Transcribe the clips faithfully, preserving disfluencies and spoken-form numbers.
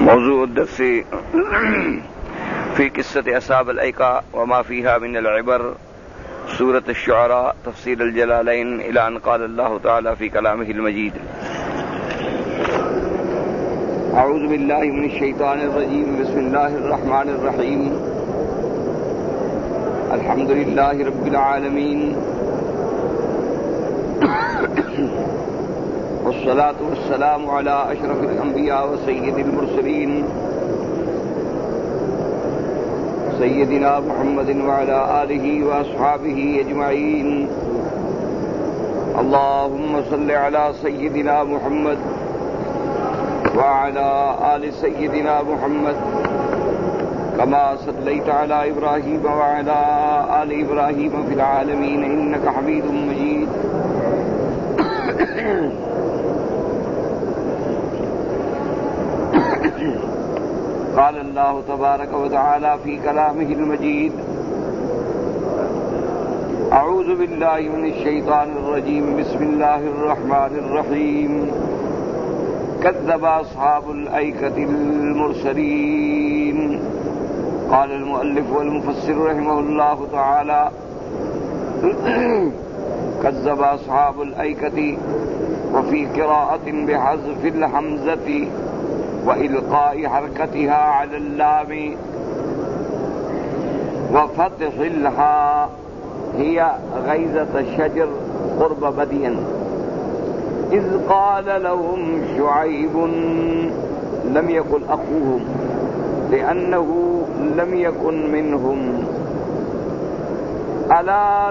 موضوع الدرس في قصة أصحاب الأيكة وما فيها من العبر، سورة الشعراء، تفسير الجلالين، إلى أن قال الله تعالى في كلامه المجيد: أعوذ بالله من الشيطان الرجيم، بسم الله الرحمن الرحيم، الحمد لله رب العالمين، والصلاة والسلام على أشرف الأنبياء وسيد المرسلين سيدنا محمد وعلى آله وأصحابه أجمعين. اللهم صل على سيدنا محمد وعلى آل سيدنا محمد كما صليت على إبراهيم وعلى آل إبراهيم في العالمين إنك حميد مجيد. قال الله تبارك وتعالى في كلامه المجيد: أعوذ بالله من الشيطان الرجيم، بسم الله الرحمن الرحيم. كذب أصحاب الأيكة المرسلين. قال المؤلف والمفسر رحمه الله تعالى: كذب أصحاب الأيكة، وفي قراءة بحذف الحمزة وإلقاء حركتها على اللام وفتح الهاء، هي غيزة الشجر قرب بدين. إذ قال لهم شعيب، لم يقل أخوهم لأنه لم يكن منهم: ألا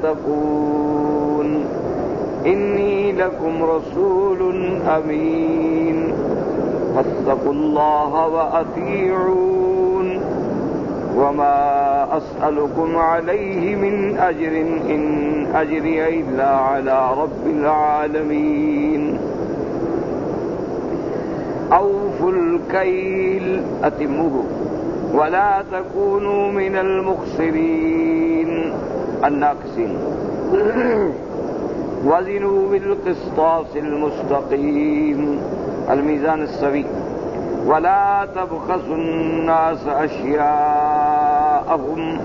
تتقون إني لكم رسول أمين فاتقوا الله وأطيعون وما أسألكم عليه من أجر إن أجري إلا على رب العالمين. أوفوا الكيل، أتموه، ولا تكونوا من المخسرين الناقصين. وزنوا بالقسطاس المستقيم، الميزان السوي، ولا تبخسوا الناس أشياءهم،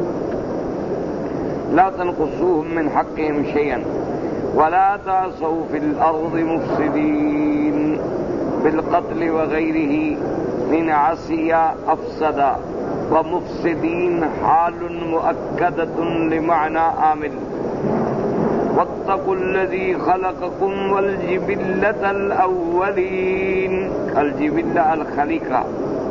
لا تنقصوهم من حقهم شيئا، ولا تعصوا في الأرض مفسدين، بالقتل وغيره من عصي أفسد، ومفسدين حال مؤكدة لمعنى آمل. واتقوا الذي خلقكم والجبلة الأولين، الجبلة الخليقة.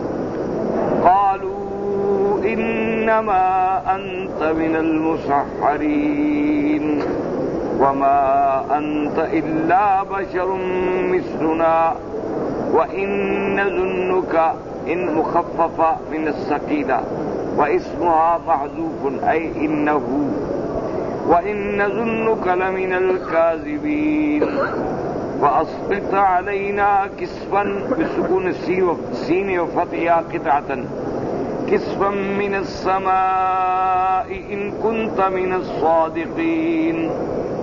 قالوا إنما أنت من المسحرين وما أنت إلا بشر مثلنا وإن نظنك، إن مخففة من الثقيلة واسمها محذوف أي إنه، وإن نظنك لمن الكاذبين. وأسقط علينا كسفا، بسكون السين وفتحها قطعة، كسفا من السماء إن كنت من الصادقين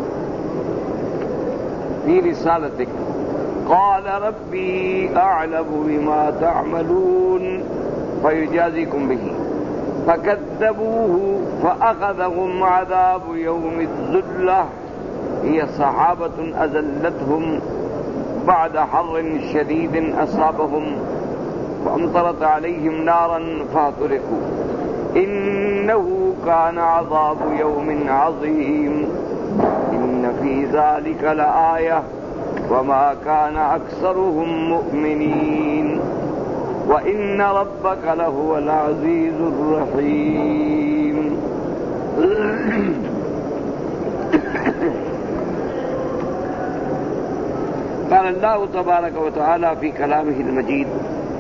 في رسالتك. قال ربي أعلم بما تعملون فيجازيكم به. فكذبوه فأخذهم عذاب يوم الذلة، هي صحابة أذلتهم بعد حر شديد أصابهم فأمطرت عليهم نارا فاحترقوا. إنه كان عذاب يوم عظيم. إن في ذلك لآية وما كان أكثرهم مؤمنين وإن ربك لهو العزيز الرحيم. قال الله تبارك وتعالى في كلامه المجيد: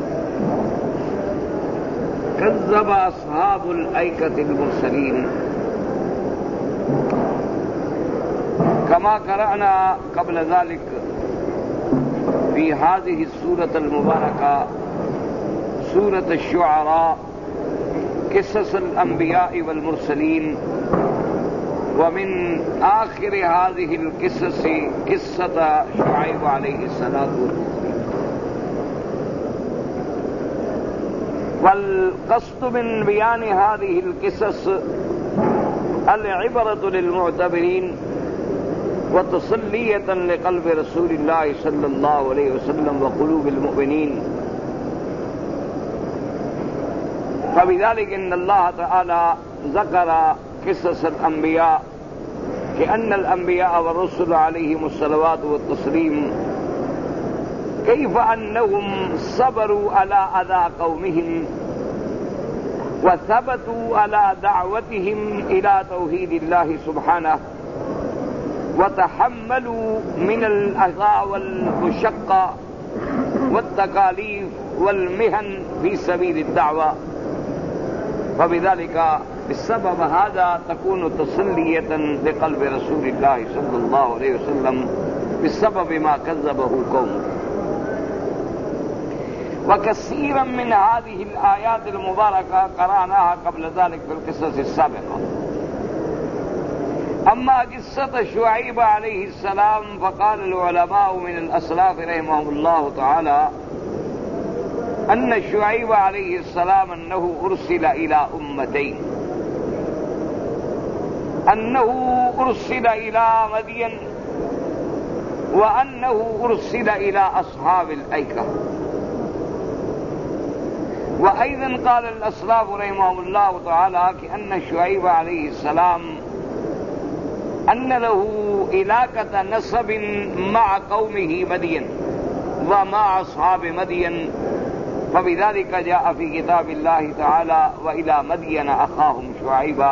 كذب أصحاب الأيكة المرسلين. كما قرأنا قبل ذلك في هذه السورة المباركة، سورة الشعراء، قصص الأنبياء والمرسلين، ومن آخر هذه القصص قصة شعيب عليه الصلاة والسلام. والقصد من بيان هذه القصص العبرة للمعتبرين وتصلية لقلب رسول الله صلى الله عليه وسلم وقلوب المؤمنين. فبذلك إن الله تعالى ذكر قصص الأنبياء كأن الأنبياء والرسل عليهم الصلوات والتسليم كيف أنهم صبروا على أذى قومهم وثبتوا على دعوتهم إلى توحيد الله سبحانه وتحملوا من الأذى والمشقة والتكاليف والمهن في سبيل الدعوة. فبذلك بسبب هذا تكون تسلية لقلب رسول الله صلى الله عليه وسلم بسبب ما كذبه قومه. وكثيرا من هذه الآيات المباركة قرأناها قبل ذلك في القصص السابقة. أما قصة شعيب عليه السلام فقال العلماء من الأسلاف رحمهم الله تعالى أن شعيب عليه السلام أنه أرسل إلى أمتين، أنه أرسل إلى مدين وأنه أرسل إلى أصحاب الأيكة. وأيضا قال الأسلاف رحمهم الله تعالى كأن شعيب عليه السلام أن له علاقة نسب مع قومه مدين ومع أصحاب مدين. فبذلك جاء في كتاب الله تعالى وإلى مدين أخاهم شعيبا،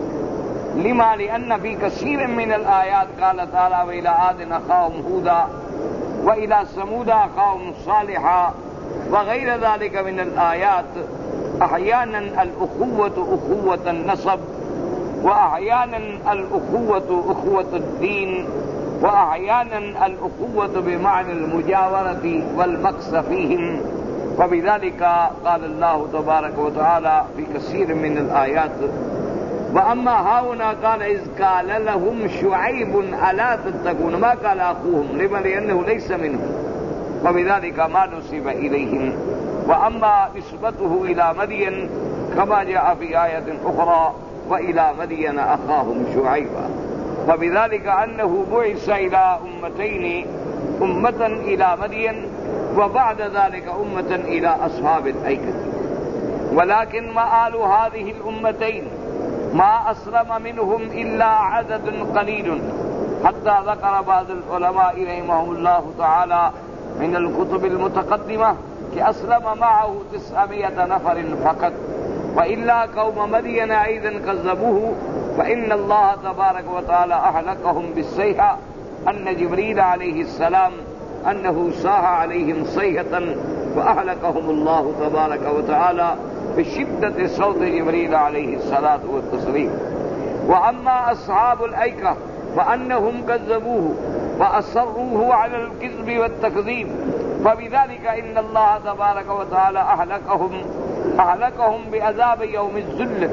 لما لأن في كثير من الآيات قال تعالى وإلى عاد أخاهم هودا وإلى ثمود أخاهم صالحا وغير ذلك من الآيات. أحيانا الأخوة أخوة النسب، وأحيانا الأخوة أخوة الدين، وأحيانا الأخوة بمعنى المجاورة والمقص فيهم. فبذلك قال الله تبارك وتعالى في كثير من الآيات وأما هؤلاء قال إذ قال لهم شعيب ألا تتقون، ما قال أخوهم لما لأنه ليس منهم، فبذلك ما نسب إليهم. وأما نسبته إلى مدين كما جاء في آية أخرى وإلى مدين أخاهم شعيبا. فبذلك أنه بعث إلى أمتين، أمة إلى مدين وبعد ذلك أمة إلى أصحاب الأيكة. ولكن مآل هذه الأمتين ما أسلم منهم إلا عدد قليل، حتى ذكر بعض العلماء رحمهم الله تعالى من الكتب المتقدمة كأسلم معه تسعمائة نفر فقط. وإلا قوم مدين أيضا كذبوه، فإن الله تبارك وتعالى أهلكهم بالصيحة، أن جبريل عليه السلام أنه صاح عليهم صيحة فأهلكهم الله تبارك وتعالى بشدة صوت جبريل عليه الصلاة والتسليم. وأما أصحاب الأيكة فأنهم كذبوه وأصروه على الكذب والتكذيب، فبذلك إن الله تبارك وتعالى أهلكهم أهلكهم بعذاب يوم الذلة.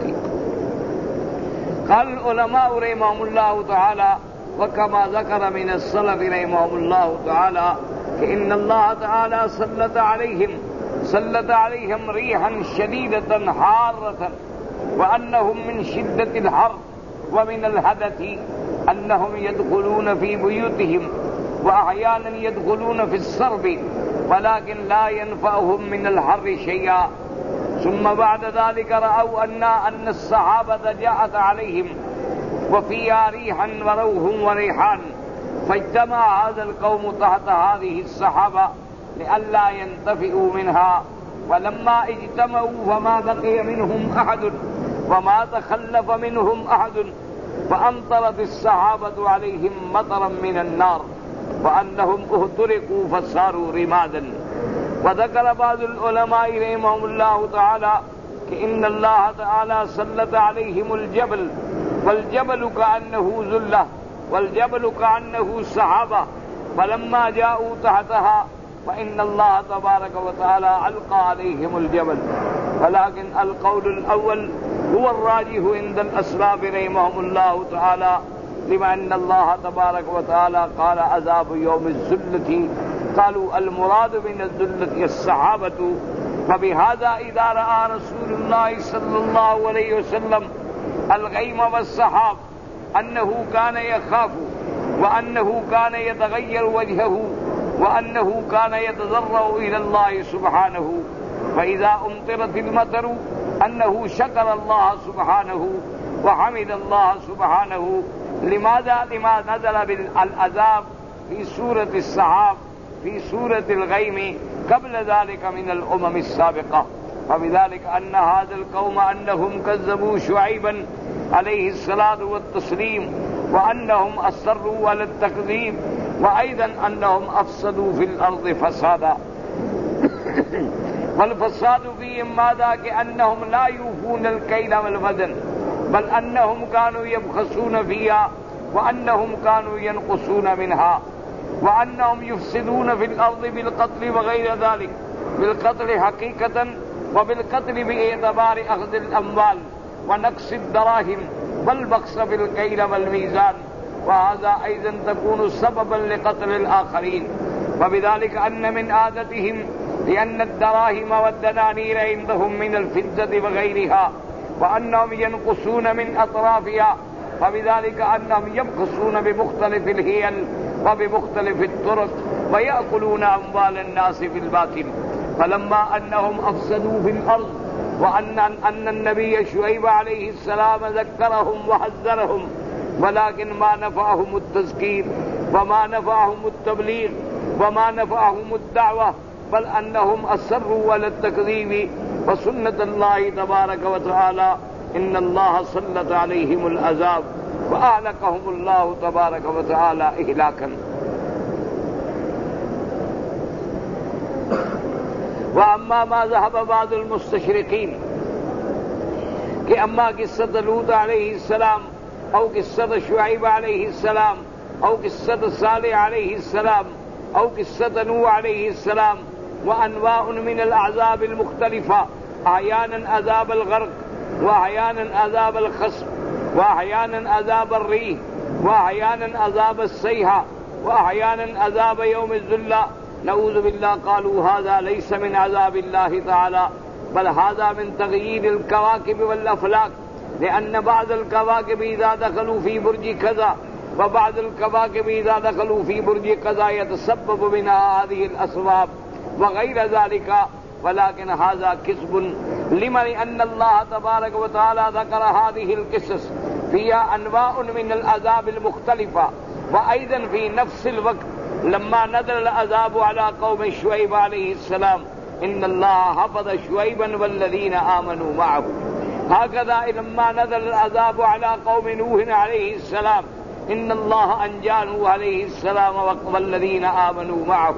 قال العلماء رحمهم الله تعالى وكما ذكر من السلف رحمهم الله تعالى فإن الله تعالى سلط عليهم سلط عليهم ريحا شديدة حارة، وأنهم من شدة الحر ومن الحدث أنهم يدخلون في بيوتهم وأحيانا يدخلون في السرب ولكن لا ينفعهم من الحر شيئا. ثم بعد ذلك رأوا أن أن الصحابة جاءت عليهم وفيها ريحا وروح وريحان، فاجتمع هذا القوم تحت هذه السحابة لئلا ينتفئوا منها. ولما اجتمعوا فما بقي منهم أحد وما تخلف منهم أحد، فأمطرت السحابة عليهم مطرا من النار وأنهم اهترقوا فصاروا رمادا. وذكر بعض العلماء رحمهم الله تعالى كأن الله تعالى سلط عليهم الجبل، والجبل كأنه ذلة والجبل كأنه سحابة، فلما جاءوا تحتها فإن الله تبارك وتعالى ألقى عليهم الجبل. ولكن القول الأول هو الراجح عند الأسباب رحمهم الله تعالى، لما أن الله تبارك وتعالى قال عذاب يوم الذلة، قالوا المراد من الذلة السحابة وبهذا إذا رأى رسول الله صلى الله عليه وسلم الغيم والسحاب أنه كان يخاف وأنه كان يتغير وجهه وأنه كان يتضرع إلى الله سبحانه، فإذا أمطرت المطر أنه شكر الله سبحانه وحمد الله سبحانه. لماذا؟ لما نزل بالعذاب في سورة السحاب في سورة الغيم قبل ذلك من الأمم السابقة. فبذلك أن هذا القوم أنهم كذبوا شعيبا عليه الصلاة والتسليم وأنهم أصروا على التكذيب، وأيضا أنهم أفسدوا في الأرض فسادا. والفساد فيهم ماذا؟ كأنهم لا يوفون الكيل والوزن، بل أنهم كانوا يبخسون فيها وأنهم كانوا ينقصون منها، وأنهم يفسدون في الأرض بالقتل وغير ذلك، بالقتل حقيقة وبالقتل باعتبار أخذ الأموال ونقص الدراهم والبخس بالكيل والميزان، وهذا أيضا تكون سببا لقتل الآخرين. وبذلك أن من عادتهم لأن الدراهم والدنانير عندهم من الفضة وغيرها، وأنهم ينقصون من أطرافها، فبذلك أنهم يبخسون بمختلف الهيل وبمختلف الطرق ويأكلون أموال الناس في الباطل. فلما أنهم أفسدوا في الأرض وأن أن النبي شعيب عليه السلام ذكرهم وحذرهم، ولكن ما نفعهم التذكير وما نفعهم التبليغ وما نفعهم الدعوة، بل أنهم أصروا على التكذيب. وسنة الله تبارك وتعالى إن الله سلط عليهم العذاب وأهلكهم الله تبارك وتعالى إهلاكا. وأما ما ذهب بعض المستشرقين کہ اما قصة لوط عليه السلام أو قصة شعيب عليه السلام أو قصة صالح عليه السلام أو قصة نوح عليه السلام وأنواع من الأعذاب المختلفة، أحيانا عذاب الغرق وأحيانا عذاب الخصف وأحيانا عذاب الريح وأحيانا عذاب الصيحة وأحيانا عذاب يوم الذلة، نعوذ بالله، قالوا هذا ليس من عذاب الله تعالى بل هذا من تغيير الكواكب والأفلاك، لأن بعض الكواكب إذا دخلوا في برج كذا وبعض الكواكب إذا دخلوا في برج كذا يتسبب منها هذه الأسباب وغير ذلك. ولكن هذا كذب، لما لأن الله تبارك وتعالى ذكر هذه القصص فيها أنواع من العذاب المختلفة. وأيضا في نفس الوقت لما نزل العذاب على قوم شعيب عليه السلام إن الله حفظ شعيبا والذين آمنوا معه، هكذا لما نزل العذاب على قوم نوح عليه السلام إن الله أنجى نوح عليه السلام والذين آمنوا معه،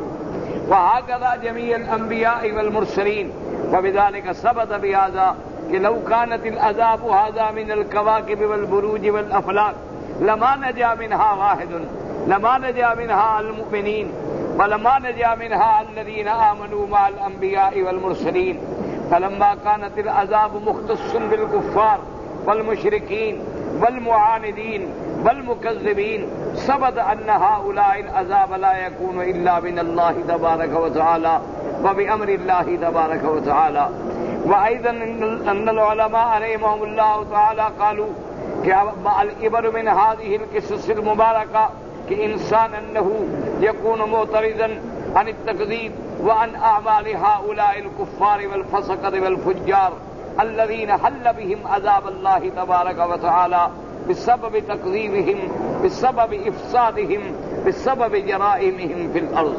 وهكذا جميع الأنبياء والمرسلين. وبذلك ثبت بهذا کہ لو كانت العذاب هذا من الكواكب والبروج والأفلاك لما نجا منها واحد، لما نجا منها المؤمنين ولما نجا منها الذين آمنوا مع الأنبياء والمرسلين. فلما كانت العذاب مختص بالكفار والمشركين والمعاندين والمكذبين ثبت أن هؤلاء العذاب لا يكون إلا من الله تبارك وتعالى وبأمر الله تبارك وتعالى. وأيضا أن العلماء رحمهم الله تعالى قالوا کہ العبر من هذه القصص المباركة كإنسان أنه يكون معترضا عن التكذيب وعن أعمال هؤلاء الكفار والفسقة والفجار الذين حل بهم عذاب الله تبارك وتعالى بسبب تكذيبهم بسبب إفسادهم بسبب جرائمهم في الأرض.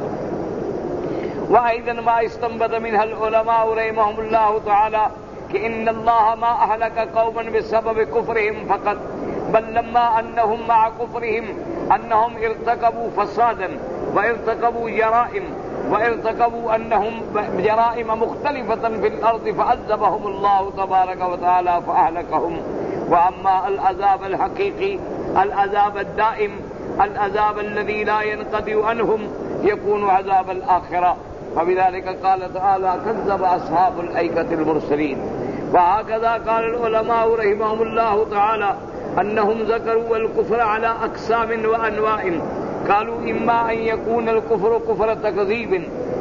وأيضا ما استنبط منها العلماء رحمهم الله تعالى كإن الله ما أهلك قوما بسبب كفرهم فقط، بل لما أنهم مع كفرهم أنهم ارتكبوا فسادا وارتكبوا جرائم وارتكبوا أنهم جرائم مختلفة في الأرض فعذبهم الله تبارك وتعالى فأهلكهم. وأما العذاب الحقيقي العذاب الدائم العذاب الذي لا ينقطع عنهم يكون عذاب الآخرة. فبذلك قال تعالى كذب أصحاب الأيكة المرسلين. وهكذا قال العلماء رحمهم الله تعالى أنهم ذكروا الكفر على أقسام وأنواع، قالوا إما أن يكون الكفر كفر تكذيب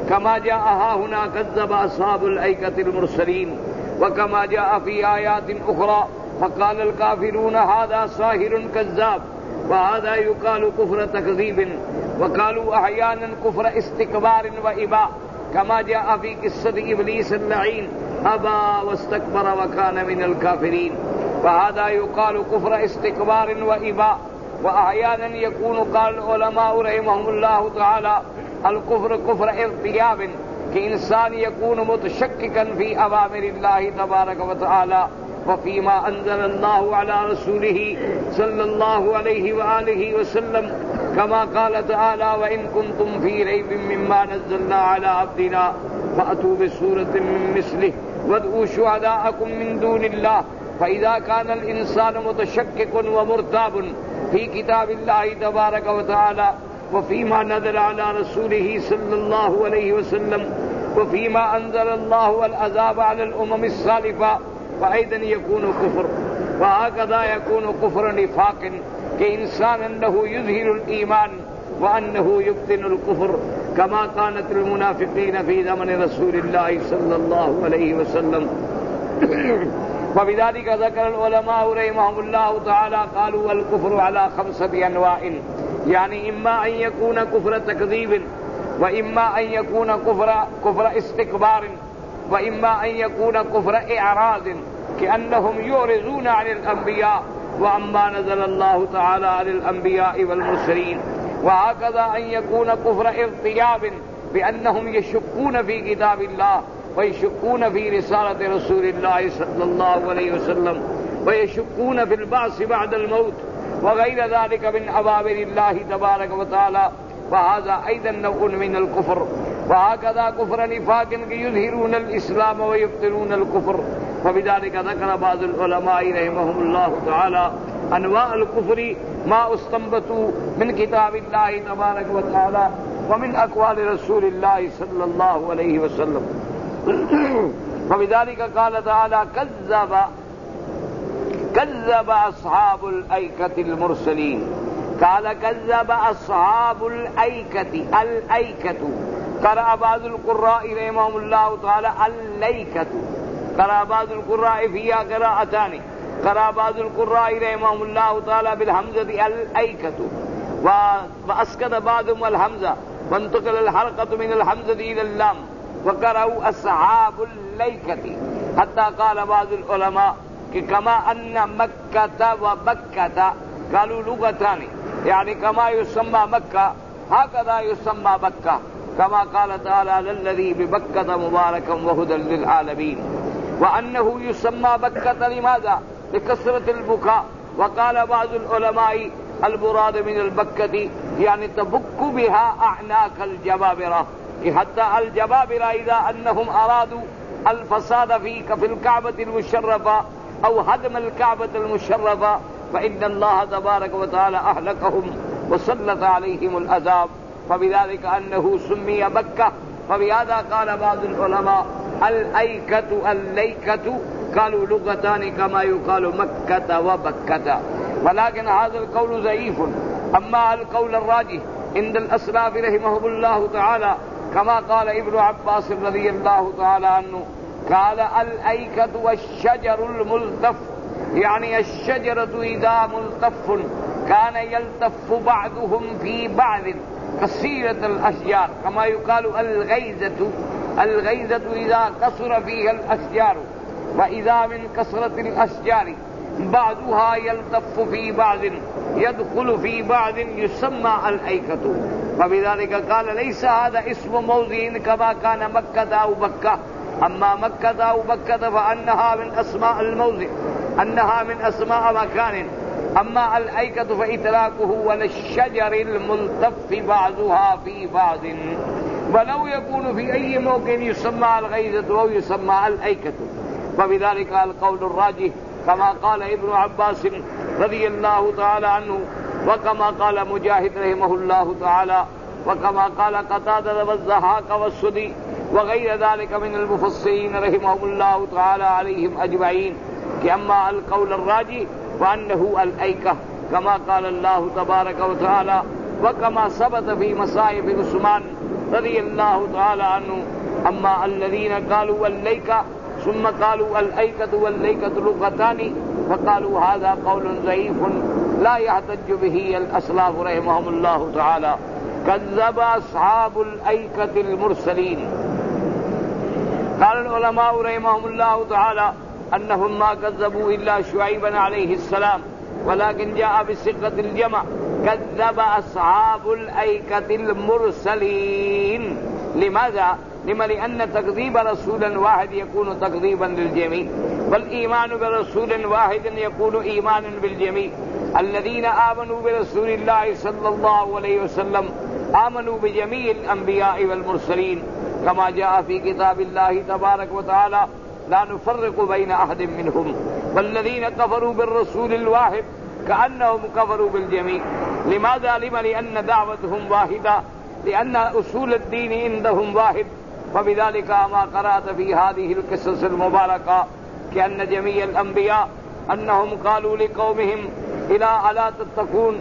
कमा जाअ हुना कज़्ज़ब अस्हाबुल ऐकतिल मुरसलीन व कमा जाअ फी आयातिन उखरा फक़ाल अल काफ़िरून हाज़ा साहिरुन कज़्ज़ाब व हाज़ा युक़ालु कुफ़्र तकज़ीबिन व क़ालू अहयानन कुफ़्र इस्तिकबारिन व इबा कमा जाअ फी क़िस्सति इब्लीस अल-लईन अबा वस्तकबर व कान मिनल काफ़िरीन व हाज़ा युक़ालु कुफ़्र इस्तिकबारिन व इबा व अहयानन यकूनु क़ाल उलमाउ रहमहुमुल्लाहु तआला अल कुफ़्र कुफ़्र इर्तियाबिन कि इंसान यकून मुतशक्किकन फी अवामिरिल्लाहि तबारक व तआला व फीमा अंज़लल्लाहु अला रसूलिही सल्लल्लाहु अलैहि व आलिहि वसल्लम कमा क़ाल तआला व इन कुंतुम फी रैबिन मिम्मा नज़्ज़लना अला अब्दिना फ़अतू बिसूरतिन मिन मिस्लिहि वदऊ शुहदाअकुम मिन दूनिल्लाह फ़इज़ा कानल इंसानु मुतशक्किकुन व मुर्ताबुन फी किताबिल्लाहि तबारक व तआला व फीमा नज़ला अला रसूलिही सल्लल्लाहु अलैहि वसल्लम व फीमा अंज़लल्लाहु अल अज़ाब अलल उममिस सालिफा फ़अइदन यकूनु कुफ़्र व हकज़ा यकूनु कुफ़्र निफ़ाक़िन कि इंसान अन्नहु युज़हिरुल ईमान व अन्नहु युब्तिनुल कुफ़्र कमा कानतिल मुनाफ़िक़ीन फी ज़मनि रसूलिल्लाहि सल्लल्लाहु अलैहि वसल्लम फबिज़ालिका ज़करल उलमाउ रहमहुमुल्लाहु तआला क़ालू अल कुफ़्रु अला ख़म्सति अनवाइन यानी इम्मा अन यकून कुफ़्र तकज़ीबिन व इम्मा अन यकून कुफ़्र कुफ़्र इस्तिकबारिन व इम्मा अन यकून कुफ़्र इअराज़िन कि अन्नहुम युरिज़ून अनिल अंबिया व अम्मा नज़लल्लाहु तआला अनिल अंबिया वल मुरसलीन व हकज़ा अन यकून कुफ़्र इर्तियाबिन बिअन्नहुम यशक्कून फी किताबिल्लाह व यशक्कून फी रिसालति रसूलिल्लाहि सल्लल्लाहु अलैहि वसल्लम व यशक्कून फिल बअस बअदल मौत वग़ैर ज़ालिका मिन अवामिरिल्लाहि तबारक व तआला व हाज़ा अयदन नौउन मिनल कुफ़्र व हकज़ा कुफ़्र निफ़ाक़िन कि युज़हिरूनल इस्लाम व युब्तिनूनल कुफ़्र फबिज़ालिका ज़करा बाज़ुल उलमाइ रहमहुमुल्लाहु तआला अनवाअल कुफ़्रि मा उस्तंबतू मिन किताबिल्लाहि तबारक व तआला व मिन अक़वालि रसूलिल्लाहि सल्लल्लाहु अलैहि वसल्लम फबिज़ालिका क़ाल तआला कज़्ज़ब कज़्ज़ब अस्हाबुल ऐकतिल मुरसलीन क़ाल कज़्ज़ब अस्हाबुल ऐकति अल ऐकतु क़रअ बाज़ुल क़ुर्राइ रहमहुमुल्लाहु तआला अल लैकतु क़रअ बाज़ुल क़ुर्राइ फ़ीहा क़िराअतानि क़रअ बाज़ुल क़ुर्राइ रहमहुमुल्लाहु तआला बिल हमज़ति अल ऐकतु व अस्कत बाज़ुहुम अल हमज़ा वंतक़ल अल हरकतु मिनल हमज़ति इलल लाम व क़रअu अस्हाबुल लैकति हत्ता क़ाल बाज़ुल उलमा कि कमा अन्ना मक्का व बक्का कालू लुगतानी यानी कमा युसम्मा मक्का हकज़ा युसम्मा बक्का कमा क़ाल तआला लल्लज़ी बिबक्कत मुबारकम व हुदल लिल आलमीन व अन्नहु युसम्मा बक्कत लिमाज़ा लिकसरतिल बुका व क़ाल बाज़ुल उलमाइ अल मुराद मिनल बक्कति यानी तबुक्कु बिहा अअनाकल जबाबिरा कि हत्ता अल जबाबिरा इज़ा अन्नहुम अरादू अल फसाद फी कफिल काबतिल मुशर्रफा औ हदमल काबतल मुशर्रफा फ़इन्नल्लाह तबारक व तआला अहलकहुम व सल्लत अलैहिमुल अज़ाब फबिज़ालिका अन्नहु सुम्मिय बक्का फबिहाज़ा क़ाल बाज़ुल उलमा अल ऐकतु अल लैकतु क़ालू लुगतानि कमा युक़ालु मक्कत व बक्कत वलाकिन हाज़ल क़ौलु ज़ईफ़ुन अम्मा अल क़ौल अर्राजिह इंदल अस्लाफ़ रहमहुमुल्लाहु तआला कमा क़ाल इब्नु अब्बास रज़ियल्लाहु तआला अन्हु क़ाल अल ऐकतु वश्शजरुल मुल्तफ़ यानी अश्शजरतु इज़ा मुल्तफ़्फ़ुन कान यल्तफ़्फ़ु बअदुहुम फ़ी बअदिन कसीरतल अशजार कमा युक़ालु अल गैज़तु अल गैज़तु इज़ा कसुर फ़ीहा अल अशजारु व इज़ा मिन कसरतिल अशजारि बअदुहा यल्तफ़्फ़ु फ़ी बअदिन यदख़ुलु फ़ी बअदिन युसम्मा अल ऐकतु फबिज़ालिका क़ाल लैस हाज़ा इस्मु मौज़िइन कमा कान मक्का औ बक्का अम्मा मक्का औ बक्का फ़अन्नहा मिन अस्माअल मौज़ि अन्नहा मिन अस्माअ मकानिन अम्मा अल ऐकतु फ़इतलाक़ुहु वलश्शजरिल मुल्तफ़्फ़ि बअज़ुहा फ़ी बअज़िन वलौ यकूनु फ़ी अय्यि मौक़िन युसम्मा अल गैज़तु औ युसम्मा अल ऐकतु फबिज़ालिका अल क़ौलु अर्राजिह कमा क़ाल इब्नु अब्बास रज़ियल्लाहु तआला अन्हु व कमा क़ाल मुजाहिद रहमहुल्लाहु तआला व कमा क़ाल क़तादा व ज़हाक व सुदी व गैर ज़ालिका मिनल मुफ़स्सिरीन रहमहुल्लाहु तआला अलैहिम अजमईन कि अम्मा अल क़ौल अर्राजिह व अन्नहु अल ऐका कमा क़ाल अल्लाहु तबारक व तआला व कमा सबत फ़ी मसाइफ़ उस्मान रज़ियल्लाहु तआला अन्हु, अम्मा अल्लज़ीना क़ालू अल-लैका सुम्मा क़ालू अल-ऐकतु वल-लैकतु लुग़तानि फ़क़ालू हाज़ा क़ौलुन ज़ईफ़ुन ला यहतज्जु बिही अल-अस्लाफ़ु रहमहुमुल्लाहु तआला कज़्ज़ब अस्हाबुल ऐकतिल मुरसलीन। क़ाल उल-उलमाउ रहमहुमुल्लाहु तआला अन्नहुम मा कज़्ज़बू इल्ला शुअयबन अलैहिस्सलाम वलाकिन जाअ बिसिग़्ग़तिल जम' कज़्ज़ब अस्हाबुल ऐकतिल मुरसलीन। लिमाज़ा? लिमा लिअन्न तकज़ीब रसूलन वाहिद यकूनु तकज़ीबन लिल-जमी' वल ईमानु बिरसूलिन वाहिदिन यकूनु ईमानन बिल-जमी'। अल्लज़ीना आमनू बिरसूलिल्लाहि सल्लल्लाहु अलैहि वसल्लम आमनू बिजमीइल अंबिया'i वल मुरसलीन कमा जाअ फी किताबिल्लाहि तबारक व तआला ला नुफ़र्रिक़ु बैन अहदिन मिनहुम वल्लज़ीना कफ़रू बिर्रसूलिल वाहिद कअन्नहुम कफ़रू बिल-जमी'। लिमाज़ा? लिमा लिअन्न दावतहुम वाहिदा लिअन्न उसूल अद-दीन इंदहुम वाहिद फबिज़ालिका मा क़रअत फी हाज़िहिल क़िससिल मुबारका किअन्न जमीअल अंबिया अन्नहुम क़ालू लिक़ौमिहिम इला अला तत्तक़ून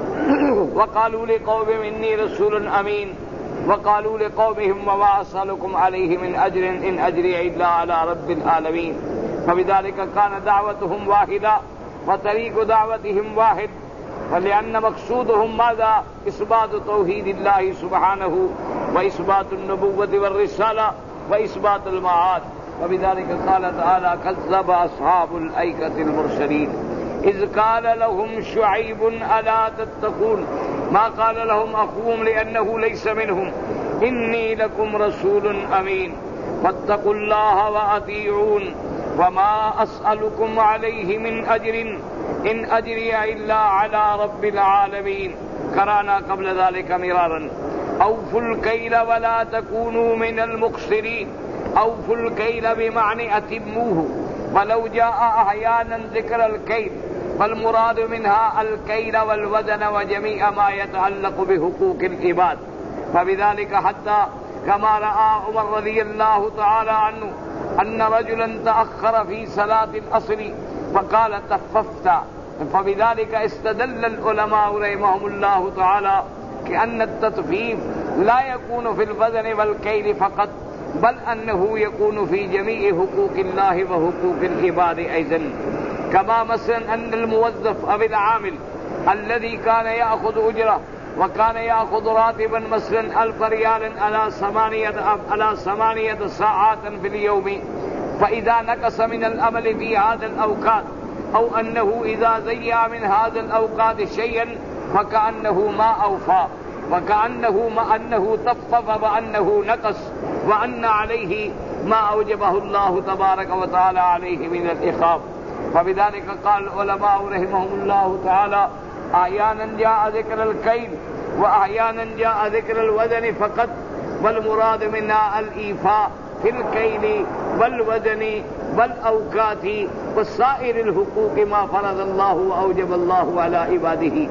वक़ालू लिक़ौमिहिम इन्नी रसूलुन अमीन वक़ालू लिक़ौमिहिम वमा असअलुकुम अलैहि मिन अज्रिन इन अज्रिय इल्ला अला रब्बिल आलमीन फबिज़ालिका कान दावतुहुम वाहिदा व तरीक़ु दावतिहिम वाहिद वलिअन्न मक़सूदुहुम माज़ा इस्बातु तौहीदिल्लाहि सुब्हानहु व इस्बातुन नबुव्वति वर रिसाला व इस्बातुल मआद फबिज़ालिका क़ाल तआला कज़्ज़ब अस्हाबुल ऐकतिल मुरसलीन इज़ क़ाल लहुम शुअय्बुन अला तत्तक़ून मा क़ाल लहुम अख़ूहुम लिअन्नहु लैसा मिनहुम इन्नी लकुम रसूलुन अमीन फत्तक़ुल्लाह व अतीऊन वमा अस्अलुकुम अलैहि मिन अज्रिन इन अज्रिय इल्ला अला रब्बिल आलमीन। कराना क़ब्ल ज़ालिका मिरारन औफुल कैल वला तकूनू मिनल मुक़सिरीन। औफुल कैल बिमानी अतिम्मूहु वलौ जाअ अहयानन ज़िक्रल कैल वल-मुराद मिन्हा अल-कैल वल-वज़न व जमीअ मा यतअल्लक़ु बिहुक़ूक़िल इबाद फबिज़ालिका हत्ता कमा रआ उमर रज़ियल्लाहु तआला अन्हु अन्न रजुलन तअख़्ख़र फी सलातिल अस्री फ़क़ाल तख़फ़फ़्त फबिज़ालिका इस्तदल्ल उल-उलमाउ रहमहुमुल्लाहु तआला कि अन्न अत-तख़फ़ीफ़ ला यकूनु फिल वज़न वल कैल फ़क़त बल अन्नहु यकूनु फी जमीइ हुक़ूक़िल्लाहि व हुक़ूक़िल इबाद अयज़न कमा मसलन अन्नल मुवज़्ज़फ़ अविल आमिल अल्लज़ी कान याख़ुज़ु उजरा व कान याख़ुज़ु रातिबन मसलन अल्फ़ रियालन अला समानियत अला समानियत सआतन फिल यौमि फ़इज़ा नक़स मिनल अमल फ़ी हाज़िल अवक़ात औ अन्नहु इज़ा ज़य्या मिन हाज़िल अवक़ात शयअन फ़कअन्नहु मा अवफ़ा वकअन्नहु मा अन्नहु तख़फ़फ़ व अन्नहु नक़स व अन्न अलैहि मा औजबहु अल्लाहु तबारक व तआला अलैहि मिनल इक़ाब फबिज़ालिका क़ाल उलमाउ रहमहुमुल्लाहु तआला अहयानन जाअ ज़िक्रल कैल व अहयानन जाअ ज़िक्रल वज़न फ़क़त वल मुराद मिन्हा अल ईफ़ा फिल कैली वल वज़नी वल औक़ाति व साइरिल हुक़ूक़ि मा फ़रज़ल्लाहु व औजबल्लाहु अला इबादिही।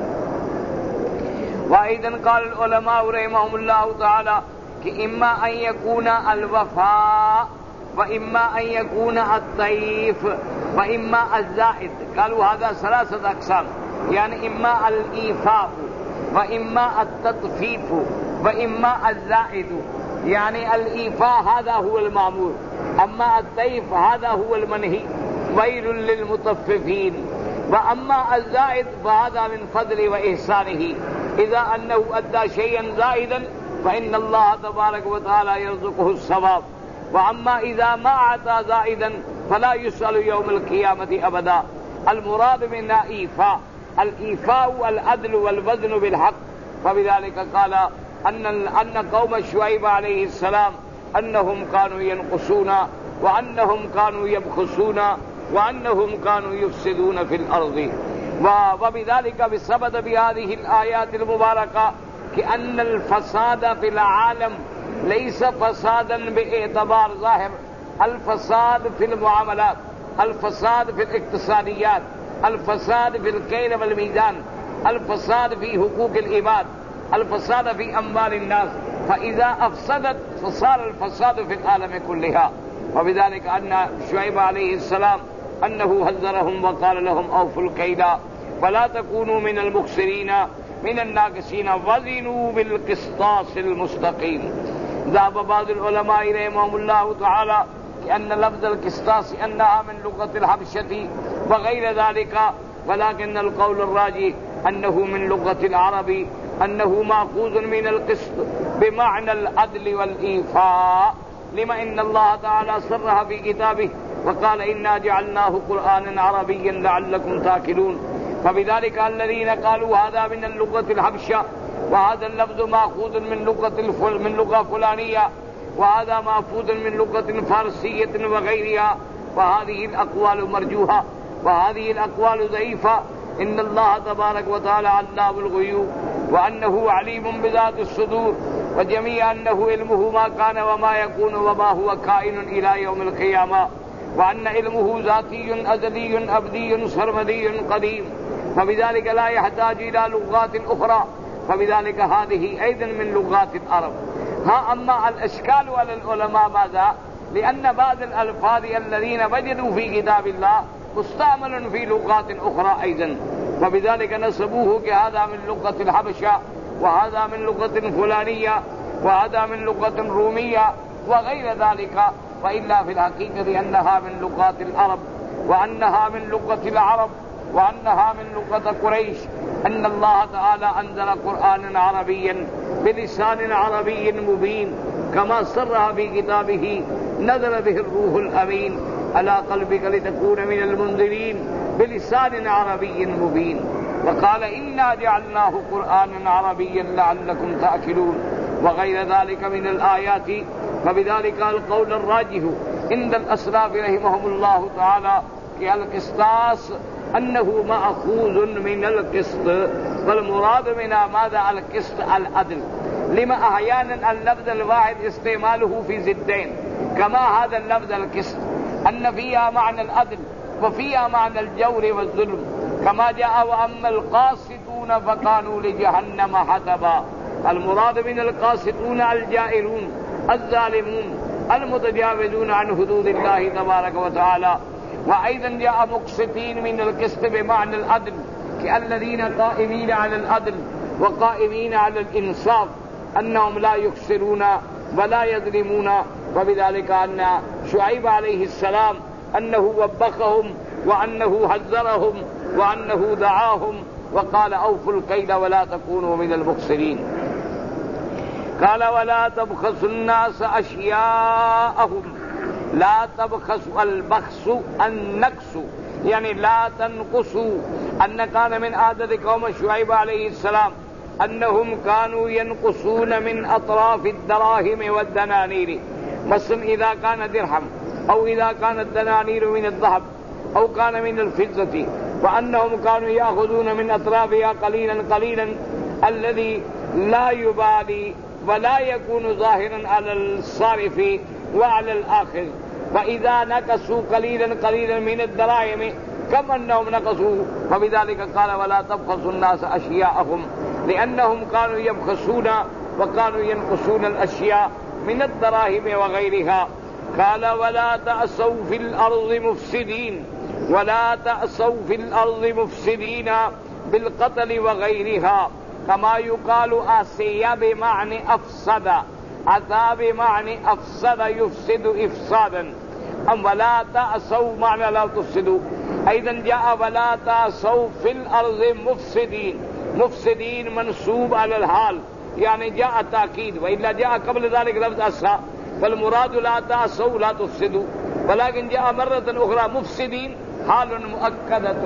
वाइदन क़ाल उलमाउ रहमहुमुल्लाहु तआला कि इम्मा अन यकूना अल वफ़ा व इम्मा अन यकूना अत-तैफ़ व इम्मा अज़-ज़ाइद क़ालू हाज़ा सलासत अक़साम यानी इम्मा अल ईफ़ा व इम्मा अत-तत्फ़ीफ़ व इम्मा अज़-ज़ाइद यानी अल ईफ़ा हाज़ा हुवल मामूर अम्मा अत-तैफ़ हाज़ा हुवल मनही वैलुल लिल मुतफ़्फ़िफ़ीन व अम्मा अज़-ज़ाइद फ़हाज़ा मिन फ़ज़लिही व इहसानिही इज़ा अन्नहु अद्दा शयअन ज़ाइदन फ़इन्नल्लाह तबारक व तआला यर्ज़ुक़ुहु अस-सवाब व अम्मा इज़ा मा अता ज़ाइदन फला युसअलु यौमल क़ियामति अबदा। अल मुराद मिन्हा ईफ़ा अल ईफ़ाउ अल अदलु वल वज़नु बिल हक़ फबिज़ालिका क़ाला अन्न अन्न क़ौम शुअयब अलैहिस्सलाम अन्नहुम कानू यनक़ुसूना व अन्नहुम कानू यबख़ुसूना व अन्नहुम कानू युफ़सिदूना फिल अर्ज़ि व बिज़ालिका बिसबब बिहाज़िहिल आयातिल मुबारका कि अन्नल फ़साद फिल आलम लैसा फ़सादन बिएतबार ज़ाहिर अल फ़साद फिल मुआमलात अल फ़साद फिल इक़्तिसादियात अल फ़साद फिल कैल वल मीज़ान अल फ़साद फी हुक़ूक़िल इबाद अल फ़साद फी अम्वालिन नास फ़इज़ा अफ़सदत फ़सार अल फ़साद फिल आलम कुल्लिहा व बिज़ालिका अन्ना शुअयब अलैहिस्सलाम अन्नहु हज़्ज़रहुम व क़ाल लहुम औफ़ुल कैला वला तकूनू मिनल मुख़सिरीन मिनन नाक़िसीन वज़िनू बिल क़िस्तासिल मुस्तक़ीम। ذهب بعض العلماء رحمهم الله تعالى أن لفظ القسطاس أنها من لغة الحبشة وغير ذلك، ولكن القول الراجح أنه من لغة العرب، أنه مأخوذ من القسط بمعنى العدل والإيفاء، لما إن الله تعالى صرح في كتابه وقال إنا جعلناه قرآنا عربيا لعلكم تأكلون. فبذلك الذين قالوا هذا من اللغة الحبشة وهذا اللفظ مأخوذ من لغة من لغة فلانية وهذا مأخوذ من لغة فارسية وغيرها، وهذه الأقوال مرجوحة وهذه الأقوال ضعيفة. إن الله تبارك وتعالى علام الغيوب، وأنه عليم بذات الصدور، وجميع أنه علمه ما كان وما يكون وما هو كائن إلى يوم القيامة، وأن علمه ذاتي أزلي أبدي سرمدي قديم، فبذلك لا يحتاج إلى لغات أخرى، فبذلك هذه أيضا من لغات العرب. ها أما الإشكال على العلماء ماذا؟ لأن بعض الألفاظ الذين وجدوا في كتاب الله مستعمل في لغات أخرى أيضا، فبذلك نسبوه كهذا من لغة الحبشة وهذا من لغة فلانية وهذا من لغة رومية وغير ذلك، وإلا في الحقيقة أنها من لغات العرب وأنها من لغة العرب وأنها من لغة قريش. أن الله تعالى أنزل قرآنا عربيا بلسان عربي مبين كما صرح في كتابه نزل به الروح الأمين على قلبك لتكون من المنذرين بلسان عربي مبين، وقال إنا جعلناه قرآنا عربيا لعلكم تأكلون وغير ذلك من الآيات. فبذلك القول الراجح عند الأسلاف رحمهم الله تعالى كالقسطاس أنه مأخوذ من القسط، والمراد منها ماذا؟ القسط العدل، لما أحيانا اللفظ الواحد استعماله في ضدين، كما هذا اللفظ القسط أن فيها معنى العدل وفيها معنى الجور والظلم، كما جاء وأما القاسطون فكانوا لجهنم حطبا. المراد من القاسطون الجائرون الظالمون المتجاوزون عن حدود الله تبارك وتعالى. وأيضا جاء مقسطين من القسط بمعنى العدل كالذين قائمين على العدل وقائمين على الإنصاف، أنهم لا يكسرون ولا يظلمون. وبذلك أن شعيب عليه السلام أنه وبخهم وأنه حذرهم وأنه دعاهم وقال أوفوا الكيل ولا تكونوا من المخسرين. قال ولا تبخسوا الناس أشياءهم، لا تبخسوا، البخس النقص يعني لا تنقصوا. أن كان من عادة قوم شعيب عليه السلام أنهم كانوا ينقصون من أطراف الدراهم والدنانير، مثلا إذا كان درهم أو إذا كانت الدنانير من الذهب أو كان من الفضة، وأنهم كانوا يأخذون من أطرافها قليلا قليلا الذي لا يبالي ولا يكون ظاهرا على الصارف وعلى الآخر. وإذا نقصوا قليلا قليلا من الدراهم كم أنهم نقصوا، فبذلك قال ولا تبخسوا الناس أشياءهم، لأنهم كانوا يبخسون وكانوا ينقصون الأشياء من الدراهم وغيرها. قال ولا تأسوا في الأرض مفسدين، ولا تأسوا في الأرض مفسدين بالقتل وغيرها، كما يقال آسيا بمعنى أفسد، أتى بمعنى أفسد يفسد إفسادا، أم ولا تأسوا معنى لا تفسدوا. أيضا جاء ولا تأسوا في الأرض مفسدين، مفسدين منصوب على الحال يعني جاء تأكيد، وإلا جاء قبل ذلك لفظ أسا، فالمراد لا تأسوا لا تفسدوا، ولكن جاء مرة أخرى مفسدين حال مؤكدة،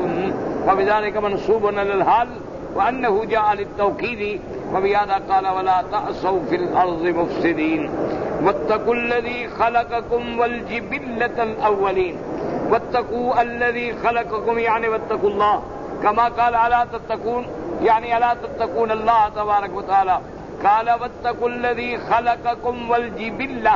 وبذلك منصوب على الحال وأنه جاء للتوكيد. وبهذا قال ولا تأسوا في الأرض مفسدين واتقوا الذي خلقكم والجبلة الأولين. واتقوا الذي خلقكم يعني واتقوا الله، كما قال ألا تتقون يعني ألا تتقون الله تبارك وتعالى. قال واتقوا الذي خلقكم والجبلة،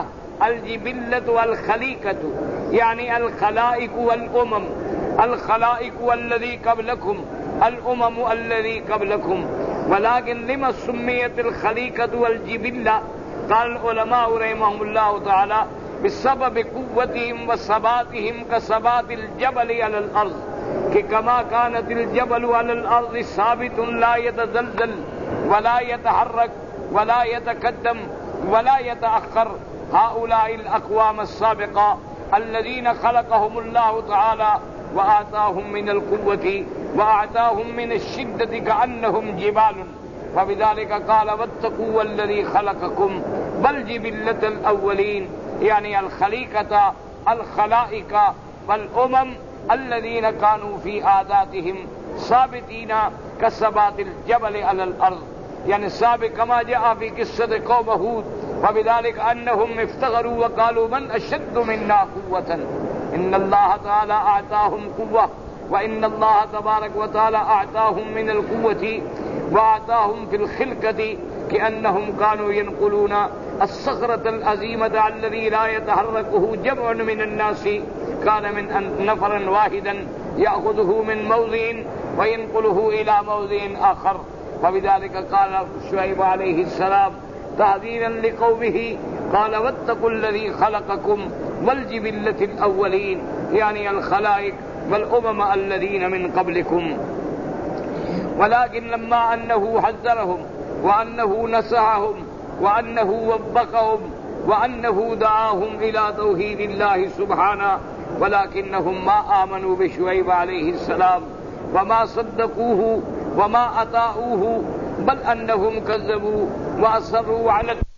الجبلة والخليقة يعني الخلائق والأمم، الخلائق والذي قبلكم، الأمم الذي قبلكم. ولكن لما سميت الخليقة والجبلة؟ قال العلماء رحمهم الله تعالى بسبب قوتهم وثباتهم كثبات الجبل على الأرض، كما كانت الجبل على الأرض ثابت لا يتزلزل ولا يتحرك ولا يتقدم वला यतअख्खर हाउलाइल अक़वाम अस्साबिक़ा अल्लज़ीना ख़लक़हुमुल्लाहु तआला व आताहुम मिनल क़ुव्वति व आताहुम मिनश्शिद्दति कअन्नहुम जिबालुन फबिज़ालिका क़ाल वत्तक़ू वल्लज़ी ख़लक़कुम बल जिबिल्लतल अव्वलीन यानी अल खलीक़ता अल खलाइका वल उमम अल्लज़ीना कानू फ़ी आदातिहिम साबितीना कसबातिल जबल अलल अर्ज़ यानी साबिक़ कमा जाअ फ़ी क़िस्सति क़ौम हूद फबिज़ालिका अन्नहुम इफ्तग़रू व क़ालू मन अशद्दु मिन्ना क़ुव्वतन इन्नल्लाह तआला आताहुम क़ुव्वह व इन्नल्लाह तबारक व तआला आताहुम मिनल क़ुव्वति व आताहुम फ़िल ख़िल्क़ति कअन्नहुम कानू यनक़ुलूना अस्सग़रतल अज़ीमता अल्लज़ी ला यतहर्रकुहु जमअन मिनन नासि कान मिन नफ़रन वाहिदन याख़ुज़ुहु मिन मौज़िइन व यनक़ुलुहु इला मौज़िइन आख़र फबिज़ालिका क़ाल शुअैब अलैहिस्सलाम तहज़ीरन लिक़ौमिही क़ाल वत्तक़ुल्लज़ी ख़लक़कुम वल जिबिल्लतिल अव्वलीन यानी अल खलाइक़ वल उमम अल्लज़ीना मिन क़ब्लिकुम वलाकिन लम्मा अन्नहु हज़्ज़रहुम व अन्नहु नसहहुम व अन्नहु वब्बक़हुम व अन्नहु दआहुम इला तौहीदिल्लाहि सुब्हानहु वलाकिन्नहुम मा आमनू बिशुअैब अलैहिस्सलाम व मा सद्दक़ूहु व मा अताऊहु बल अन्नहुम कज़्ज़बू व असर्रू अला